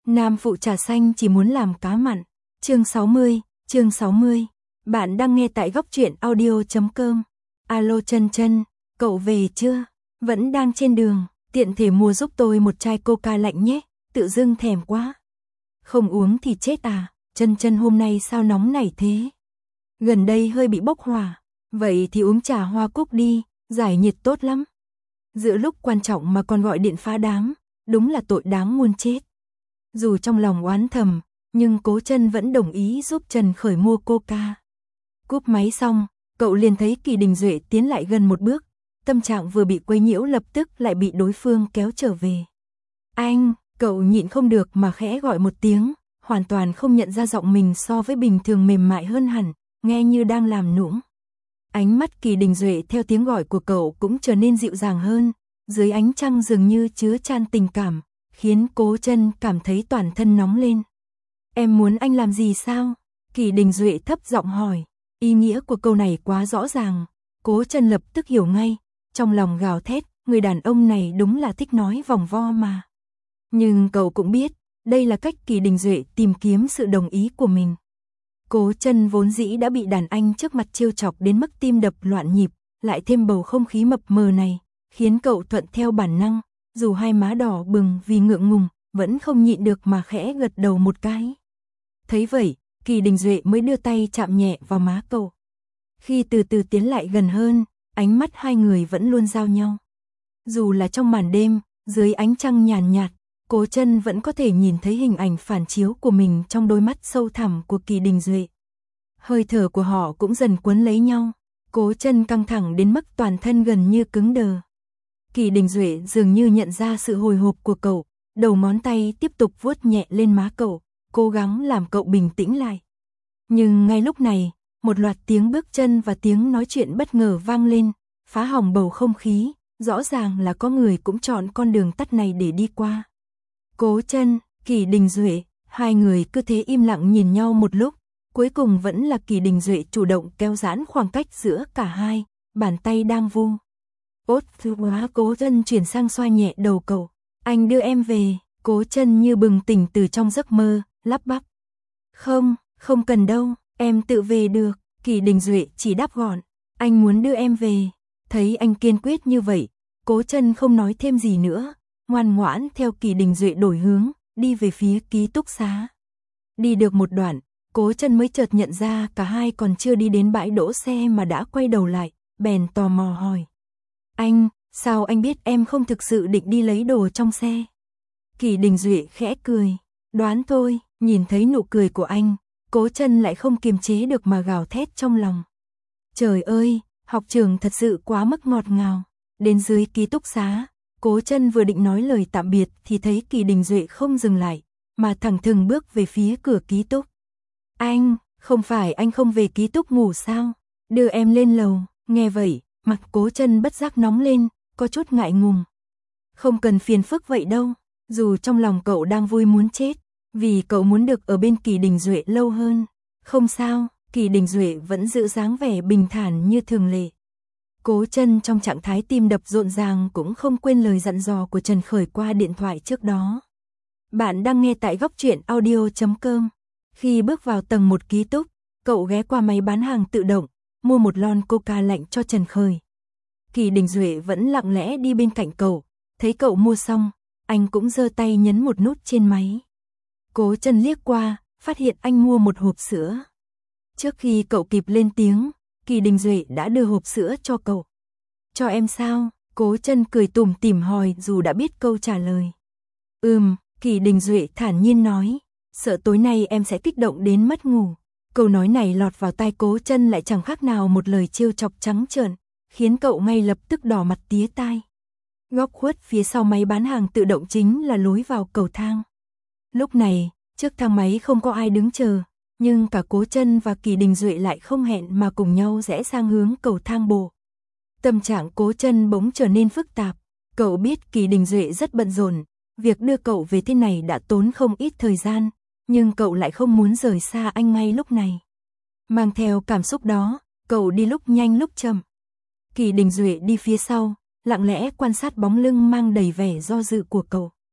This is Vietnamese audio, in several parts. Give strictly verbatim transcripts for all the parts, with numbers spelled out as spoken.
Nam phụ trà xanh chỉ muốn làm cá mặn. Chương sáu mươi, chương sáu mươi. Bạn đang nghe tại góc truyện audio chấm com. Alo Chân Chân, cậu về chưa? Vẫn đang trên đường, tiện thể mua giúp tôi một chai coca lạnh nhé, tự dưng thèm quá. Không uống thì chết à, Chân Chân hôm nay sao nóng nảy thế? Gần đây hơi bị bốc hỏa, vậy thì uống trà hoa cúc đi, giải nhiệt tốt lắm. Giữa lúc quan trọng mà còn gọi điện phá đám, đúng là tội đáng muôn chết. Dù trong lòng oán thầm, nhưng Cố Chân vẫn đồng ý giúp Trần Khởi mua coca. Cúp máy xong, cậu liền thấy Kỳ Đình Duệ tiến lại gần một bước, tâm trạng vừa bị quấy nhiễu lập tức lại bị đối phương kéo trở về. Anh, cậu nhịn không được mà khẽ gọi một tiếng, hoàn toàn không nhận ra giọng mình so với bình thường mềm mại hơn hẳn, nghe như đang làm nũng. Ánh mắt Kỳ Đình Duệ theo tiếng gọi của cậu cũng trở nên dịu dàng hơn, dưới ánh trăng dường như chứa chan tình cảm, khiến Cố Chân cảm thấy toàn thân nóng lên. Em muốn anh làm gì sao? Kỳ Đình Duệ thấp giọng hỏi. Ý nghĩa của câu này quá rõ ràng, Cố Chân lập tức hiểu ngay, trong lòng gào thét, người đàn ông này đúng là thích nói vòng vo mà. Nhưng cậu cũng biết, đây là cách Kỳ Đình Duệ tìm kiếm sự đồng ý của mình. Cố Chân vốn dĩ đã bị đàn anh trước mặt trêu chọc đến mức tim đập loạn nhịp, lại thêm bầu không khí mập mờ này, khiến cậu thuận theo bản năng, dù hai má đỏ bừng vì ngượng ngùng, vẫn không nhịn được mà khẽ gật đầu một cái. Thấy vậy, Kỳ Đình Duệ mới đưa tay chạm nhẹ vào má cậu. Khi từ từ tiến lại gần hơn, ánh mắt hai người vẫn luôn giao nhau. Dù là trong màn đêm, dưới ánh trăng nhàn nhạt, Cố Chân vẫn có thể nhìn thấy hình ảnh phản chiếu của mình trong đôi mắt sâu thẳm của Kỳ Đình Duệ. Hơi thở của họ cũng dần cuốn lấy nhau, Cố Chân căng thẳng đến mức toàn thân gần như cứng đờ. Kỳ Đình Duệ dường như nhận ra sự hồi hộp của cậu, đầu ngón tay tiếp tục vuốt nhẹ lên má cậu, cố gắng làm cậu bình tĩnh lại. Nhưng ngay lúc này, một loạt tiếng bước chân và tiếng nói chuyện bất ngờ vang lên, phá hỏng bầu không khí, rõ ràng là có người cũng chọn con đường tắt này để đi qua. Cố Chân, Kỳ Đình Duệ, hai người cứ thế im lặng nhìn nhau một lúc, cuối cùng vẫn là Kỳ Đình Duệ chủ động kéo giãn khoảng cách giữa cả hai, bàn tay đang vu. Ốt thứ quá. Cố Chân chuyển sang xoa nhẹ đầu cậu. Anh đưa em về. Cố Chân như bừng tỉnh từ trong giấc mơ, lắp bắp. Không, không cần đâu, em tự về được. Kỳ Đình Duệ chỉ đáp gọn. Anh muốn đưa em về. Thấy anh kiên quyết như vậy, Cố Chân không nói thêm gì nữa, ngoan ngoãn theo Kỳ Đình Duệ đổi hướng, đi về phía ký túc xá. Đi được một đoạn, Cố Chân mới chợt nhận ra cả hai còn chưa đi đến bãi đỗ xe mà đã quay đầu lại, bèn tò mò hỏi. Anh, sao anh biết em không thực sự định đi lấy đồ trong xe? Kỳ Đình Duệ khẽ cười, đoán thôi. Nhìn thấy nụ cười của anh, Cố Chân lại không kiềm chế được mà gào thét trong lòng. Trời ơi, học trường thật sự quá mức ngọt ngào. Đến dưới ký túc xá, Cố Chân vừa định nói lời tạm biệt thì thấy Kỳ Đình Duệ không dừng lại, mà thẳng thừng bước về phía cửa ký túc. Anh, không phải anh không về ký túc ngủ sao? Đưa em lên lầu. Nghe vậy, mặt Cố Chân bất giác nóng lên, có chút ngại ngùng. Không cần phiền phức vậy đâu, dù trong lòng cậu đang vui muốn chết, vì cậu muốn được ở bên Kỳ Đình Duệ lâu hơn. Không sao, Kỳ Đình Duệ vẫn giữ dáng vẻ bình thản như thường lệ. Cố Chân trong trạng thái tim đập rộn ràng cũng không quên lời dặn dò của Trần Khởi qua điện thoại trước đó. Bạn đang nghe tại góc truyện audio chấm com. Khi bước vào tầng một ký túc, cậu ghé qua máy bán hàng tự động, mua một lon coca lạnh cho Trần Khởi. Kỳ Đình Duệ vẫn lặng lẽ đi bên cạnh cậu, thấy cậu mua xong, anh cũng giơ tay nhấn một nút trên máy. Cố Chân liếc qua, phát hiện anh mua một hộp sữa. Trước khi cậu kịp lên tiếng, Kỳ Đình Duệ đã đưa hộp sữa cho cậu. Cho em sao? Cố Chân cười tủm tỉm hỏi dù đã biết câu trả lời. Ừm, Kỳ Đình Duệ thản nhiên nói, sợ tối nay em sẽ kích động đến mất ngủ. Câu nói này lọt vào tai Cố Chân lại chẳng khác nào một lời trêu chọc trắng trợn, khiến cậu ngay lập tức đỏ mặt tía tai. Góc khuất phía sau máy bán hàng tự động chính là lối vào cầu thang. Lúc này, trước thang máy không có ai đứng chờ, nhưng cả Cố Chân và Kỳ Đình Duệ lại không hẹn mà cùng nhau rẽ sang hướng cầu thang bộ. Tâm trạng Cố Chân bỗng trở nên phức tạp, cậu biết Kỳ Đình Duệ rất bận rộn, việc đưa cậu về thế này đã tốn không ít thời gian, nhưng cậu lại không muốn rời xa anh ngay lúc này. Mang theo cảm xúc đó, cậu đi lúc nhanh lúc chậm. Kỳ Đình Duệ đi phía sau, lặng lẽ quan sát bóng lưng mang đầy vẻ do dự của cậu.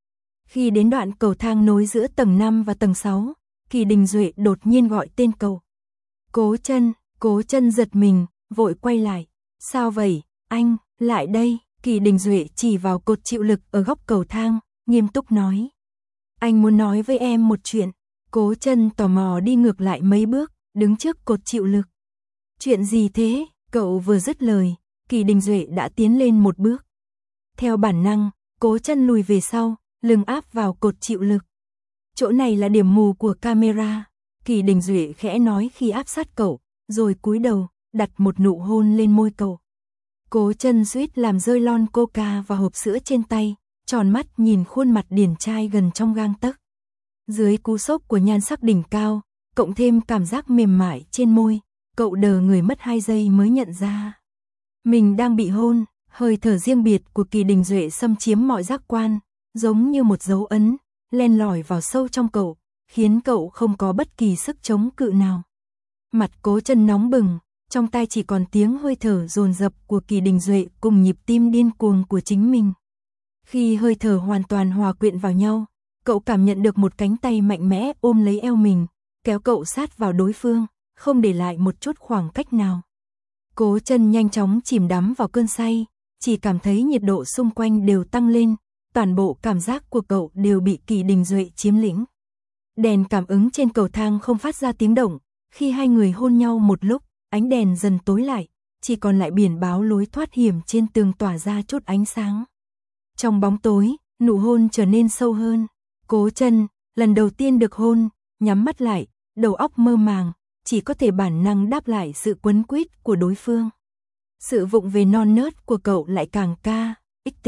Khi đến đoạn cầu thang nối giữa tầng năm và tầng sáu, Kỳ Đình Duệ đột nhiên gọi tên cậu. Cố Chân, Cố Chân giật mình, vội quay lại. Sao vậy, anh, lại đây. Kỳ Đình Duệ chỉ vào cột chịu lực ở góc cầu thang, nghiêm túc nói. Anh muốn nói với em một chuyện. Cố Chân tò mò đi ngược lại mấy bước, đứng trước cột chịu lực. Chuyện gì thế? Cậu vừa dứt lời, Kỳ Đình Duệ đã tiến lên một bước. Theo bản năng, Cố Chân lùi về sau, lưng áp vào cột chịu lực. Chỗ này là điểm mù của camera. Kỳ Đình Duệ khẽ nói khi áp sát cậu, rồi cúi đầu, đặt một nụ hôn lên môi cậu. Cố Chân suýt làm rơi lon coca và hộp sữa trên tay, tròn mắt nhìn khuôn mặt điển trai gần trong gang tấc. Dưới cú sốc của nhan sắc đỉnh cao, cộng thêm cảm giác mềm mại trên môi, cậu đờ người mất hai giây mới nhận ra. Mình đang bị hôn, hơi thở riêng biệt của Kỳ Đình Duệ xâm chiếm mọi giác quan, giống như một dấu ấn, len lỏi vào sâu trong cậu, khiến cậu không có bất kỳ sức chống cự nào. Mặt Cố Chân nóng bừng, trong tai chỉ còn tiếng hơi thở dồn dập của Kỳ Đình Duệ cùng nhịp tim điên cuồng của chính mình. Khi hơi thở hoàn toàn hòa quyện vào nhau, cậu cảm nhận được một cánh tay mạnh mẽ ôm lấy eo mình, kéo cậu sát vào đối phương, không để lại một chút khoảng cách nào. Cố Chân nhanh chóng chìm đắm vào cơn say, chỉ cảm thấy nhiệt độ xung quanh đều tăng lên, toàn bộ cảm giác của cậu đều bị Kỳ Đình Duệ chiếm lĩnh. Đèn cảm ứng trên cầu thang không phát ra tiếng động, khi hai người hôn nhau một lúc, ánh đèn dần tối lại, chỉ còn lại biển báo lối thoát hiểm trên tường tỏa ra chút ánh sáng. Trong bóng tối, nụ hôn trở nên sâu hơn. Cố Chân, lần đầu tiên được hôn, nhắm mắt lại, đầu óc mơ màng, chỉ có thể bản năng đáp lại sự quấn quýt của đối phương. Sự vụng về non nớt của cậu lại càng ca, xth,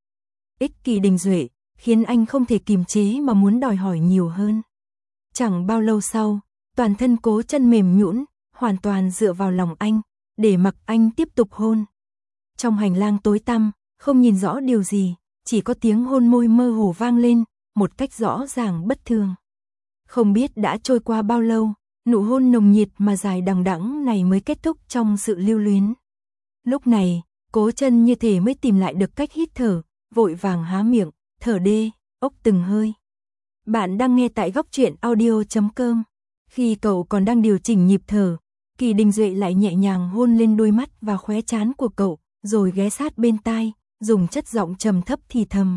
x Kỳ Đình Duệ, khiến anh không thể kiềm chế mà muốn đòi hỏi nhiều hơn. Chẳng bao lâu sau, toàn thân Cố Chân mềm nhũn, hoàn toàn dựa vào lòng anh, để mặc anh tiếp tục hôn. Trong hành lang tối tăm, không nhìn rõ điều gì, chỉ có tiếng hôn môi mơ hồ vang lên, một cách rõ ràng bất thường. Không biết đã trôi qua bao lâu, nụ hôn nồng nhiệt mà dài đằng đẵng này mới kết thúc trong sự lưu luyến. Lúc này, Cố Chân như thể mới tìm lại được cách hít thở, vội vàng há miệng, thở đê, ốc từng hơi. Bạn đang nghe tại góc truyện audio chấm com. Khi cậu còn đang điều chỉnh nhịp thở, Kỳ Đình Duệ lại nhẹ nhàng hôn lên đôi mắt và khóe trán của cậu, rồi ghé sát bên tai, dùng chất giọng trầm thấp thì thầm.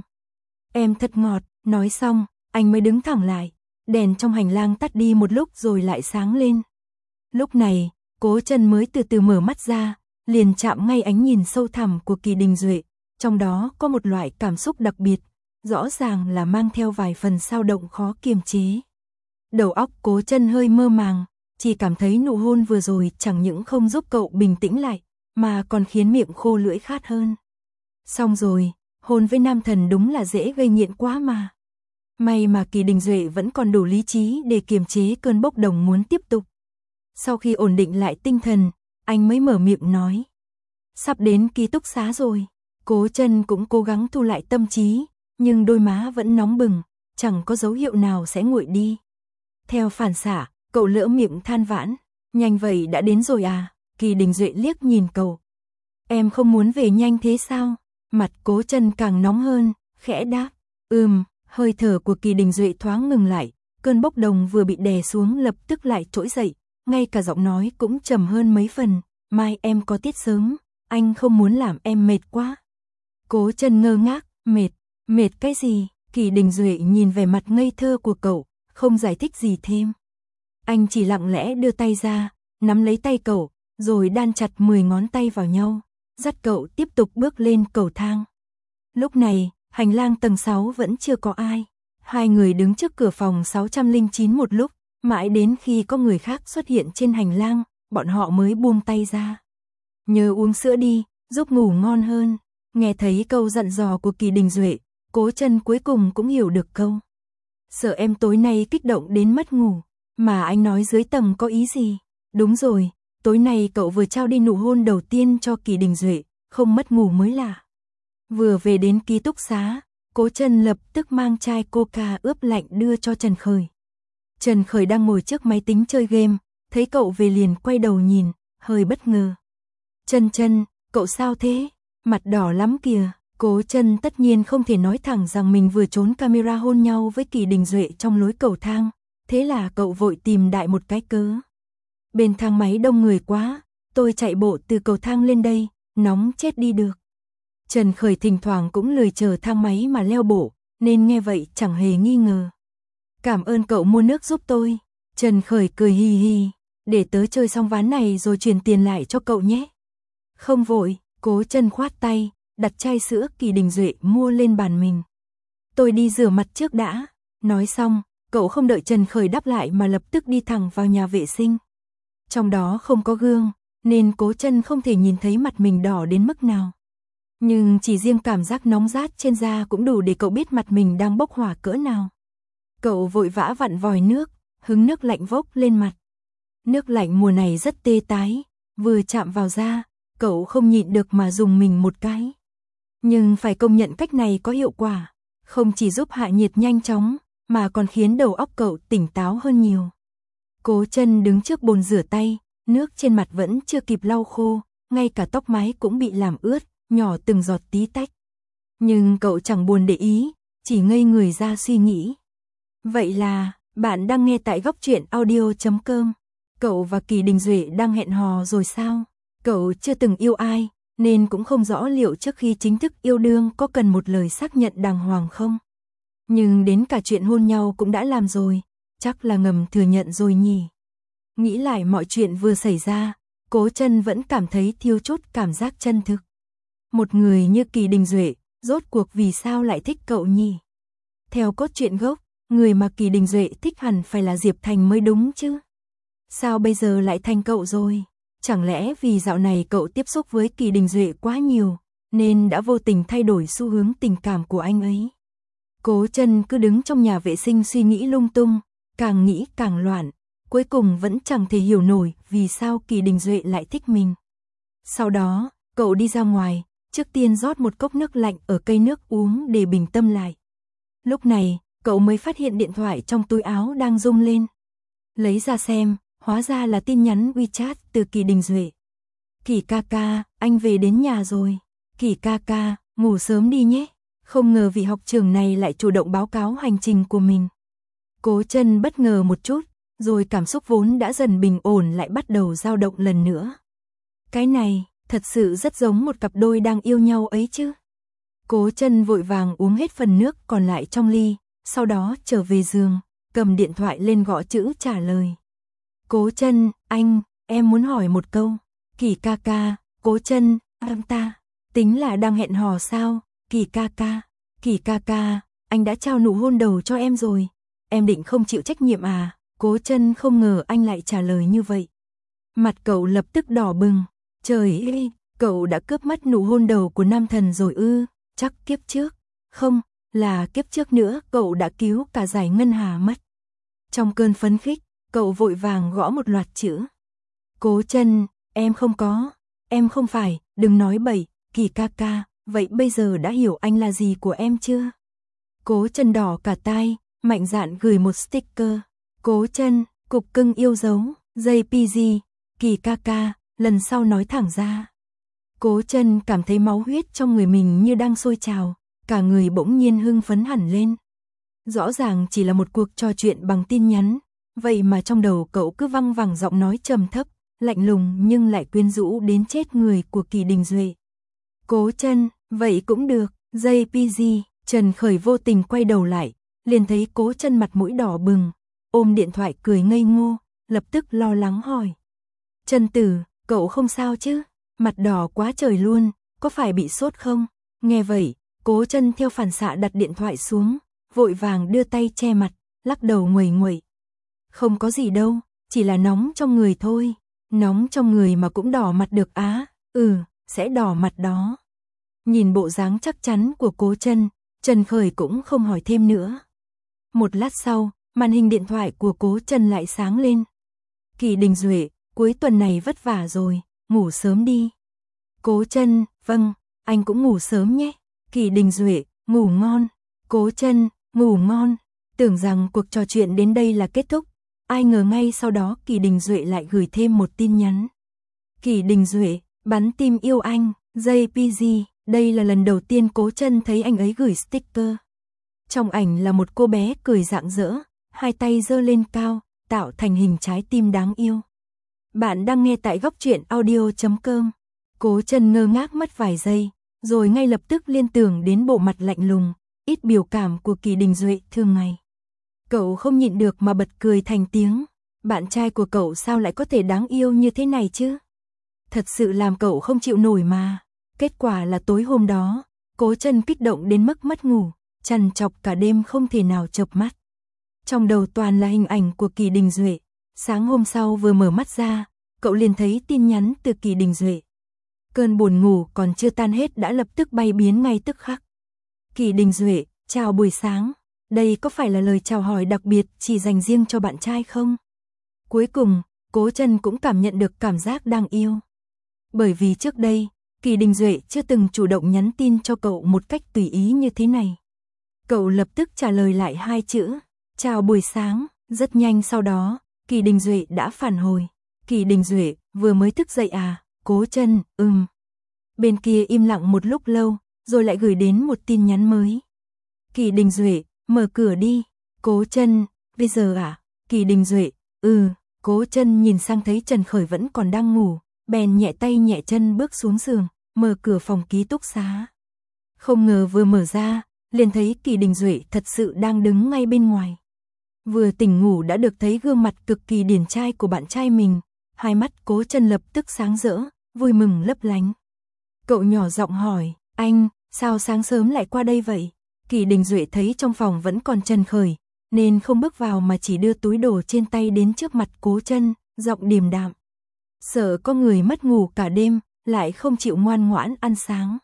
Em thật ngọt. Nói xong, anh mới đứng thẳng lại. Đèn trong hành lang tắt đi một lúc rồi lại sáng lên. Lúc này, Cố Chân mới từ từ mở mắt ra, liền chạm ngay ánh nhìn sâu thẳm của Kỳ Đình Duệ, trong đó có một loại cảm xúc đặc biệt, rõ ràng là mang theo vài phần dao động khó kiềm chế. Đầu óc Cố Chân hơi mơ màng, chỉ cảm thấy nụ hôn vừa rồi chẳng những không giúp cậu bình tĩnh lại, mà còn khiến miệng khô lưỡi khát hơn. Xong rồi, hôn với nam thần đúng là dễ gây nghiện quá mà. May mà Kỳ Đình Duệ vẫn còn đủ lý trí để kiềm chế cơn bốc đồng muốn tiếp tục. Sau khi ổn định lại tinh thần, anh mới mở miệng nói. Sắp đến ký túc xá rồi. Cố Chân cũng cố gắng thu lại tâm trí, nhưng đôi má vẫn nóng bừng, chẳng có dấu hiệu nào sẽ nguội đi. Theo phản xạ, cậu lỡ miệng than vãn. Nhanh vậy đã đến rồi à? Kỳ Đình Duệ liếc nhìn cậu. Em không muốn về nhanh thế sao? Mặt Cố Chân càng nóng hơn, khẽ đáp. Ừm, hơi thở của Kỳ Đình Duệ thoáng ngừng lại, cơn bốc đồng vừa bị đè xuống lập tức lại trỗi dậy, ngay cả giọng nói cũng trầm hơn mấy phần. Mai em có tiết sớm, anh không muốn làm em mệt quá. Cố Chân ngơ ngác, mệt, mệt cái gì? Kỳ Đình Duệ nhìn vẻ mặt ngây thơ của cậu, không giải thích gì thêm. Anh chỉ lặng lẽ đưa tay ra, nắm lấy tay cậu, rồi đan chặt mười ngón tay vào nhau, dắt cậu tiếp tục bước lên cầu thang. Lúc này, hành lang tầng sáu vẫn chưa có ai. Hai người đứng trước cửa phòng sáu trăm lẻ chín một lúc, mãi đến khi có người khác xuất hiện trên hành lang, bọn họ mới buông tay ra. Nhớ uống sữa đi, giúp ngủ ngon hơn. Nghe thấy câu dặn dò của Kỳ Đình Duệ, Cố Chân cuối cùng cũng hiểu được câu. Sợ em tối nay kích động đến mất ngủ, mà anh nói dưới tầng có ý gì? Đúng rồi, tối nay cậu vừa trao đi nụ hôn đầu tiên cho Kỳ Đình Duệ, không mất ngủ mới lạ. Vừa về đến ký túc xá, Cố Chân lập tức mang chai coca ướp lạnh đưa cho Trần Khởi. Trần Khởi đang ngồi trước máy tính chơi game, thấy cậu về liền quay đầu nhìn, hơi bất ngờ. Chân Chân, cậu sao thế? Mặt đỏ lắm kìa. Cố Chân tất nhiên không thể nói thẳng rằng mình vừa trốn camera hôn nhau với Kỳ Đình Duệ trong lối cầu thang, thế là cậu vội tìm đại một cái cớ. Bên thang máy đông người quá, tôi chạy bộ từ cầu thang lên đây, nóng chết đi được. Trần Khởi thỉnh thoảng cũng lười chờ thang máy mà leo bộ, nên nghe vậy chẳng hề nghi ngờ. Cảm ơn cậu mua nước giúp tôi. Trần Khởi cười hì hì, để tớ chơi xong ván này rồi chuyển tiền lại cho cậu nhé. Không vội, Cố Chân khoát tay, đặt chai sữa Kỳ Đình Duệ mua lên bàn mình. Tôi đi rửa mặt trước đã. Nói xong, cậu không đợi Trần Khởi đáp lại mà lập tức đi thẳng vào nhà vệ sinh. Trong đó không có gương, nên Cố Chân không thể nhìn thấy mặt mình đỏ đến mức nào. Nhưng chỉ riêng cảm giác nóng rát trên da cũng đủ để cậu biết mặt mình đang bốc hỏa cỡ nào. Cậu vội vã vặn vòi nước, hứng nước lạnh vốc lên mặt. Nước lạnh mùa này rất tê tái, vừa chạm vào da, cậu không nhịn được mà dùng mình một cái. Nhưng phải công nhận cách này có hiệu quả, không chỉ giúp hạ nhiệt nhanh chóng, mà còn khiến đầu óc cậu tỉnh táo hơn nhiều. Cố Chân đứng trước bồn rửa tay, nước trên mặt vẫn chưa kịp lau khô, ngay cả tóc mái cũng bị làm ướt, nhỏ từng giọt tí tách. Nhưng cậu chẳng buồn để ý, chỉ ngây người ra suy nghĩ. Vậy là, bạn đang nghe tại góc truyện audio chấm com. Cậu và Kỳ Đình Duệ đang hẹn hò rồi sao? Cậu chưa từng yêu ai, nên cũng không rõ liệu trước khi chính thức yêu đương có cần một lời xác nhận đàng hoàng không. Nhưng đến cả chuyện hôn nhau cũng đã làm rồi, chắc là ngầm thừa nhận rồi nhỉ. Nghĩ lại mọi chuyện vừa xảy ra, Cố Chân vẫn cảm thấy thiếu chút cảm giác chân thực. Một người như Kỳ Đình Duệ, rốt cuộc vì sao lại thích cậu nhỉ? Theo cốt truyện gốc, người mà Kỳ Đình Duệ thích hẳn phải là Diệp Thành mới đúng chứ. Sao bây giờ lại thành cậu rồi? Chẳng lẽ vì dạo này cậu tiếp xúc với Kỳ Đình Duệ quá nhiều, nên đã vô tình thay đổi xu hướng tình cảm của anh ấy? Cố Chân cứ đứng trong nhà vệ sinh suy nghĩ lung tung, càng nghĩ càng loạn, cuối cùng vẫn chẳng thể hiểu nổi vì sao Kỳ Đình Duệ lại thích mình. Sau đó, cậu đi ra ngoài, trước tiên rót một cốc nước lạnh ở cây nước uống để bình tâm lại. Lúc này, cậu mới phát hiện điện thoại trong túi áo đang rung lên. Lấy ra xem, hóa ra là tin nhắn WeChat từ Kỳ Đình Duệ. Kỳ ca ca, anh về đến nhà rồi. Kỳ ca ca, ngủ sớm đi nhé. Không ngờ vị học trưởng này lại chủ động báo cáo hành trình của mình. Cố Chân bất ngờ một chút, rồi cảm xúc vốn đã dần bình ổn lại bắt đầu dao động lần nữa. Cái này, thật sự rất giống một cặp đôi đang yêu nhau ấy chứ. Cố Chân vội vàng uống hết phần nước còn lại trong ly, sau đó trở về giường, cầm điện thoại lên gõ chữ trả lời. Cố Chân, anh, em muốn hỏi một câu. Kỳ ca ca, Cố Chân, em ta, tính là đang hẹn hò sao? Kỳ ca ca, Kỳ ca ca, anh đã trao nụ hôn đầu cho em rồi. Em định không chịu trách nhiệm à? Cố Chân không ngờ anh lại trả lời như vậy. Mặt cậu lập tức đỏ bừng. Trời ơi, cậu đã cướp mất nụ hôn đầu của nam thần rồi ư? Chắc kiếp trước. Không, là kiếp trước nữa cậu đã cứu cả giải ngân hà mất. Trong cơn phấn khích, cậu vội vàng gõ một loạt chữ. Cố Chân, em không có, em không phải, đừng nói bậy. Kỳ ca ca, vậy bây giờ đã hiểu anh là gì của em chưa? Cố Chân đỏ cả tai, mạnh dạn gửi một sticker. Cố Chân, cục cưng yêu dấu, gi pê giê, Kỳ ca ca, lần sau nói thẳng ra. Cố Chân cảm thấy máu huyết trong người mình như đang sôi trào, cả người bỗng nhiên hưng phấn hẳn lên. Rõ ràng chỉ là một cuộc trò chuyện bằng tin nhắn, vậy mà trong đầu cậu cứ văng vẳng giọng nói trầm thấp, lạnh lùng nhưng lại quyến rũ đến chết người của Kỳ Đình Duệ. Cố Chân, vậy cũng được, gi pê giê, Trần Khởi vô tình quay đầu lại, liền thấy Cố Chân mặt mũi đỏ bừng, ôm điện thoại cười ngây ngô, lập tức lo lắng hỏi. Chân tử, cậu không sao chứ? Mặt đỏ quá trời luôn, có phải bị sốt không? Nghe vậy, Cố Chân theo phản xạ đặt điện thoại xuống, vội vàng đưa tay che mặt, lắc đầu nguầy nguậy. Không có gì đâu, chỉ là nóng trong người thôi. Nóng trong người mà cũng đỏ mặt được á? Ừ, sẽ đỏ mặt đó. Nhìn bộ dáng chắc chắn của Cố Chân, Trần Khởi cũng không hỏi thêm nữa. Một lát sau, màn hình điện thoại của Cố Chân lại sáng lên. Kỳ Đình Duệ, cuối tuần này vất vả rồi, ngủ sớm đi. Cố Chân, vâng, anh cũng ngủ sớm nhé. Kỳ Đình Duệ, ngủ ngon. Cố Chân, ngủ ngon. Tưởng rằng cuộc trò chuyện đến đây là kết thúc, ai ngờ ngay sau đó Kỳ Đình Duệ lại gửi thêm một tin nhắn. Kỳ Đình Duệ, bắn tim yêu anh, gi pê giê. Đây là lần đầu tiên Cố Chân thấy anh ấy gửi sticker. Trong ảnh là một cô bé cười rạng rỡ, hai tay giơ lên cao, tạo thành hình trái tim đáng yêu. Bạn đang nghe tại góc truyện audio chấm com. Cố Chân ngơ ngác mất vài giây, rồi ngay lập tức liên tưởng đến bộ mặt lạnh lùng, ít biểu cảm của Kỳ Đình Duệ thường ngày. Cậu không nhịn được mà bật cười thành tiếng. Bạn trai của cậu sao lại có thể đáng yêu như thế này chứ? Thật sự làm cậu không chịu nổi mà. Kết quả là tối hôm đó, Cố Chân kích động đến mức mất ngủ, trằn trọc cả đêm không thể nào chợp mắt. Trong đầu toàn là hình ảnh của Kỳ Đình Duệ. Sáng hôm sau vừa mở mắt ra, cậu liền thấy tin nhắn từ Kỳ Đình Duệ. Cơn buồn ngủ còn chưa tan hết đã lập tức bay biến ngay tức khắc. Kỳ Đình Duệ, chào buổi sáng. Đây có phải là lời chào hỏi đặc biệt chỉ dành riêng cho bạn trai không? Cuối cùng, Cố Chân cũng cảm nhận được cảm giác đang yêu. Bởi vì trước đây, Kỳ Đình Duệ chưa từng chủ động nhắn tin cho cậu một cách tùy ý như thế này. Cậu lập tức trả lời lại hai chữ, chào buổi sáng. Rất nhanh sau đó, Kỳ Đình Duệ đã phản hồi. Kỳ Đình Duệ, vừa mới thức dậy à? Cố Chân, ừm. Bên kia im lặng một lúc lâu, rồi lại gửi đến một tin nhắn mới. Kỳ Đình Duệ, mở cửa đi. Cố Chân, bây giờ à? Kỳ Đình Duệ, ừ. Cố Chân nhìn sang thấy Trần Khởi vẫn còn đang ngủ, bèn nhẹ tay nhẹ chân bước xuống giường, mở cửa phòng ký túc xá. Không ngờ vừa mở ra, liền thấy Kỳ Đình Duệ thật sự đang đứng ngay bên ngoài. Vừa tỉnh ngủ đã được thấy gương mặt cực kỳ điển trai của bạn trai mình, hai mắt Cố Chân lập tức sáng rỡ, vui mừng lấp lánh. Cậu nhỏ giọng hỏi, anh, sao sáng sớm lại qua đây vậy? Kỳ Đình Duệ thấy trong phòng vẫn còn Trần Khởi, nên không bước vào mà chỉ đưa túi đồ trên tay đến trước mặt Cố Chân, giọng điềm đạm. Sợ có người mất ngủ cả đêm, lại không chịu ngoan ngoãn ăn sáng.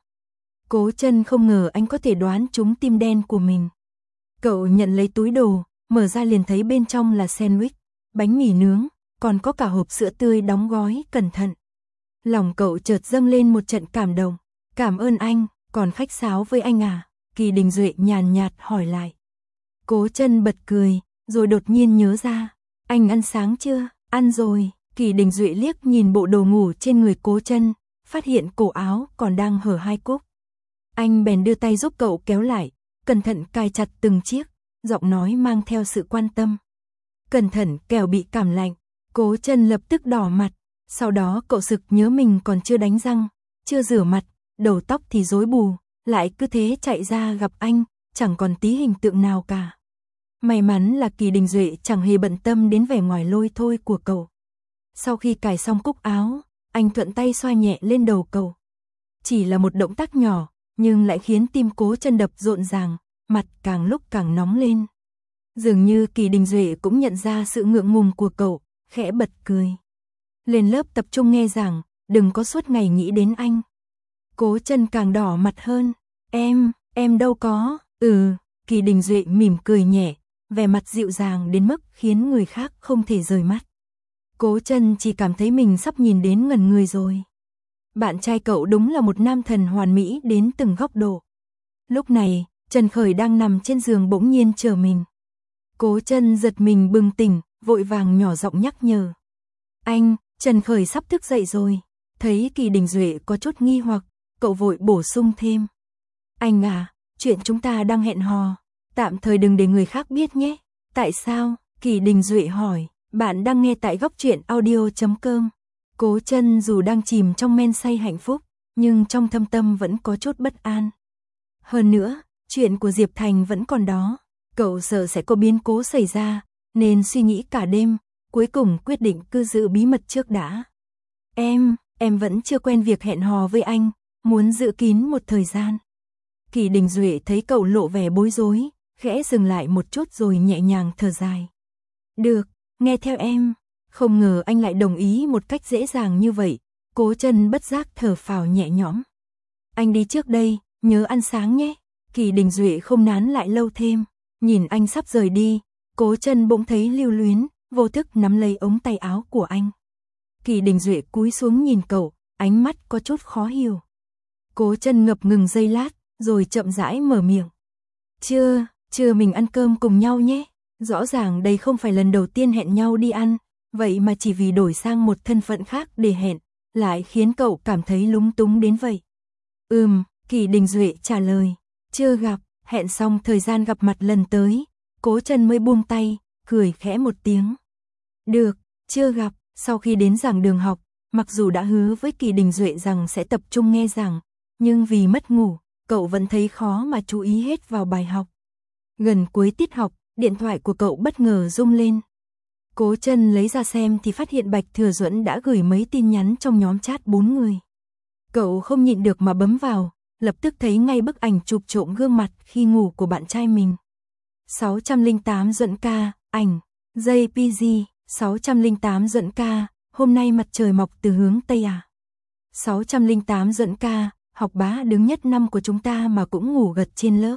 Cố Chân không ngờ anh có thể đoán trúng tim đen của mình. Cậu nhận lấy túi đồ, mở ra liền thấy bên trong là sandwich, bánh mì nướng, còn có cả hộp sữa tươi đóng gói cẩn thận. Lòng cậu chợt dâng lên một trận cảm động. Cảm ơn anh, còn khách sáo với anh à? Kỳ Đình Duệ nhàn nhạt hỏi lại. Cố Chân bật cười, rồi đột nhiên nhớ ra. Anh ăn sáng chưa? Ăn rồi. Kỳ Đình Duệ liếc nhìn bộ đồ ngủ trên người Cố Chân, phát hiện cổ áo còn đang hở hai cúc. Anh bèn đưa tay giúp cậu kéo lại, cẩn thận cài chặt từng chiếc, giọng nói mang theo sự quan tâm. Cẩn thận kẻo bị cảm lạnh. Cố Chân lập tức đỏ mặt, sau đó cậu sực nhớ mình còn chưa đánh răng, chưa rửa mặt, đầu tóc thì rối bù, lại cứ thế chạy ra gặp anh, chẳng còn tí hình tượng nào cả. May mắn là Kỳ Đình Duệ chẳng hề bận tâm đến vẻ ngoài lôi thôi của cậu. Sau khi cài xong cúc áo, anh thuận tay xoa nhẹ lên đầu cậu. Chỉ là một động tác nhỏ, nhưng lại khiến tim Cố Chân đập rộn ràng, mặt càng lúc càng nóng lên. Dường như Kỳ Đình Duệ cũng nhận ra sự ngượng ngùng của cậu, khẽ bật cười. Lên lớp tập trung nghe giảng, đừng có suốt ngày nghĩ đến anh. Cố Chân càng đỏ mặt hơn. Em, em đâu có. Ừ, Kỳ Đình Duệ mỉm cười nhẹ, vẻ mặt dịu dàng đến mức khiến người khác không thể rời mắt. Cố Chân chỉ cảm thấy mình sắp nhìn đến ngẩn người rồi. Bạn trai cậu đúng là một nam thần hoàn mỹ đến từng góc độ. Lúc này, Trần Khởi đang nằm trên giường bỗng nhiên chờ mình. Cố Chân giật mình bừng tỉnh, vội vàng nhỏ giọng nhắc nhở. Anh, Trần Khởi sắp thức dậy rồi. Thấy Kỳ Đình Duệ có chút nghi hoặc, cậu vội bổ sung thêm. Anh à, chuyện chúng ta đang hẹn hò, tạm thời đừng để người khác biết nhé. Tại sao? Kỳ Đình Duệ hỏi. Bạn đang nghe tại góc truyện audio chấm com. Cố Chân dù đang chìm trong men say hạnh phúc, nhưng trong thâm tâm vẫn có chút bất an. Hơn nữa, chuyện của Diệp Thành vẫn còn đó. Cậu sợ sẽ có biến cố xảy ra, nên suy nghĩ cả đêm, cuối cùng quyết định cứ giữ bí mật trước đã. Em, em vẫn chưa quen việc hẹn hò với anh, muốn giữ kín một thời gian. Kỳ Đình Duệ thấy cậu lộ vẻ bối rối, khẽ dừng lại một chút rồi nhẹ nhàng thở dài. Được, nghe theo em. Không ngờ anh lại đồng ý một cách dễ dàng như vậy. Cố Chân bất giác thở phào nhẹ nhõm. Anh đi trước đây, nhớ ăn sáng nhé. Kỳ Đình Duệ không nán lại lâu thêm. Nhìn anh sắp rời đi, Cố Chân bỗng thấy lưu luyến, vô thức nắm lấy ống tay áo của anh. Kỳ Đình Duệ cúi xuống nhìn cậu, ánh mắt có chút khó hiểu. Cố Chân ngập ngừng giây lát, rồi chậm rãi mở miệng. Chưa, chưa mình ăn cơm cùng nhau nhé. Rõ ràng đây không phải lần đầu tiên hẹn nhau đi ăn, vậy mà chỉ vì đổi sang một thân phận khác để hẹn, lại khiến cậu cảm thấy lúng túng đến vậy. Ừm, Kỳ Đình Duệ trả lời, chưa gặp, hẹn xong thời gian gặp mặt lần tới, Cố Chân mới buông tay, cười khẽ một tiếng. Được, chưa gặp, sau khi đến giảng đường học, mặc dù đã hứa với Kỳ Đình Duệ rằng sẽ tập trung nghe giảng, nhưng vì mất ngủ, cậu vẫn thấy khó mà chú ý hết vào bài học. Gần cuối tiết học, điện thoại của cậu bất ngờ rung lên. Cố Chân lấy ra xem thì phát hiện Bạch Thừa Duẫn đã gửi mấy tin nhắn trong nhóm chat bốn người. Cậu không nhịn được mà bấm vào, lập tức thấy ngay bức ảnh chụp trộm gương mặt khi ngủ của bạn trai mình. sáu không tám Duẫn ca, ảnh, jay pê giê, sáu không tám Duẫn ca, hôm nay mặt trời mọc từ hướng Tây à. sáu không tám Duẫn ca, học bá đứng nhất năm của chúng ta mà cũng ngủ gật trên lớp.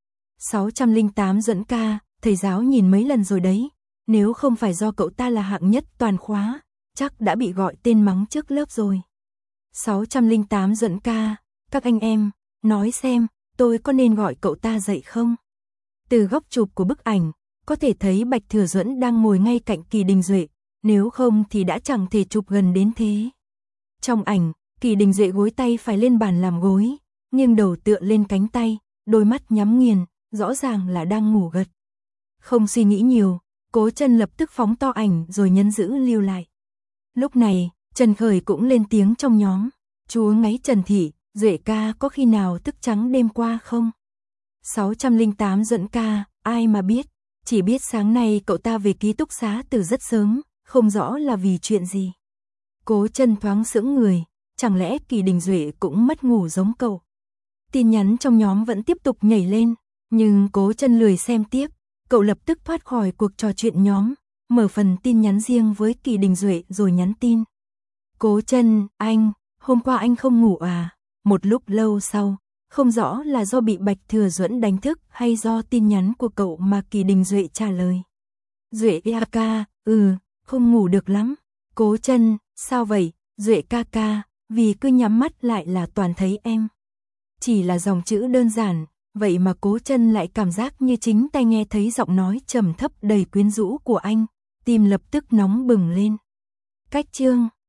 sáu không tám Duẫn ca, thầy giáo nhìn mấy lần rồi đấy, nếu không phải do cậu ta là hạng nhất toàn khóa, chắc đã bị gọi tên mắng trước lớp rồi. sáu không tám Duẫn ca, các anh em, nói xem, tôi có nên gọi cậu ta dậy không? Từ góc chụp của bức ảnh, có thể thấy Bạch Thừa Duẫn đang ngồi ngay cạnh Kỳ Đình Duệ, nếu không thì đã chẳng thể chụp gần đến thế. Trong ảnh, Kỳ Đình Duệ gối tay phải lên bàn làm gối, nghiêng đầu tựa lên cánh tay, đôi mắt nhắm nghiền, rõ ràng là đang ngủ gật. Không suy nghĩ nhiều, Cố Chân lập tức phóng to ảnh rồi nhấn giữ lưu lại. Lúc này, Trần Khởi cũng lên tiếng trong nhóm, chúa ngáy Trần Thị, Duệ ca có khi nào thức trắng đêm qua không? sáu không tám Duẫn ca, ai mà biết, chỉ biết sáng nay cậu ta về ký túc xá từ rất sớm, không rõ là vì chuyện gì. Cố Chân thoáng sững người, chẳng lẽ Kỳ Đình Duệ cũng mất ngủ giống cậu? Tin nhắn trong nhóm vẫn tiếp tục nhảy lên, nhưng Cố Chân lười xem tiếp, cậu lập tức thoát khỏi cuộc trò chuyện nhóm, mở phần tin nhắn riêng với Kỳ Đình Duệ rồi nhắn tin. Cố Chân, anh, hôm qua anh không ngủ à? Một lúc lâu sau, không rõ là do bị Bạch Thừa Duẫn đánh thức hay do tin nhắn của cậu mà Kỳ Đình Duệ trả lời. Duệ ca ca, ừ, không ngủ được lắm. Cố Chân, sao vậy? Duệ ca ca, vì cứ nhắm mắt lại là toàn thấy em. Chỉ là dòng chữ đơn giản, vậy mà Cố Chân lại cảm giác như chính tai nghe thấy giọng nói trầm thấp đầy quyến rũ của anh, tim lập tức nóng bừng lên. Cách chương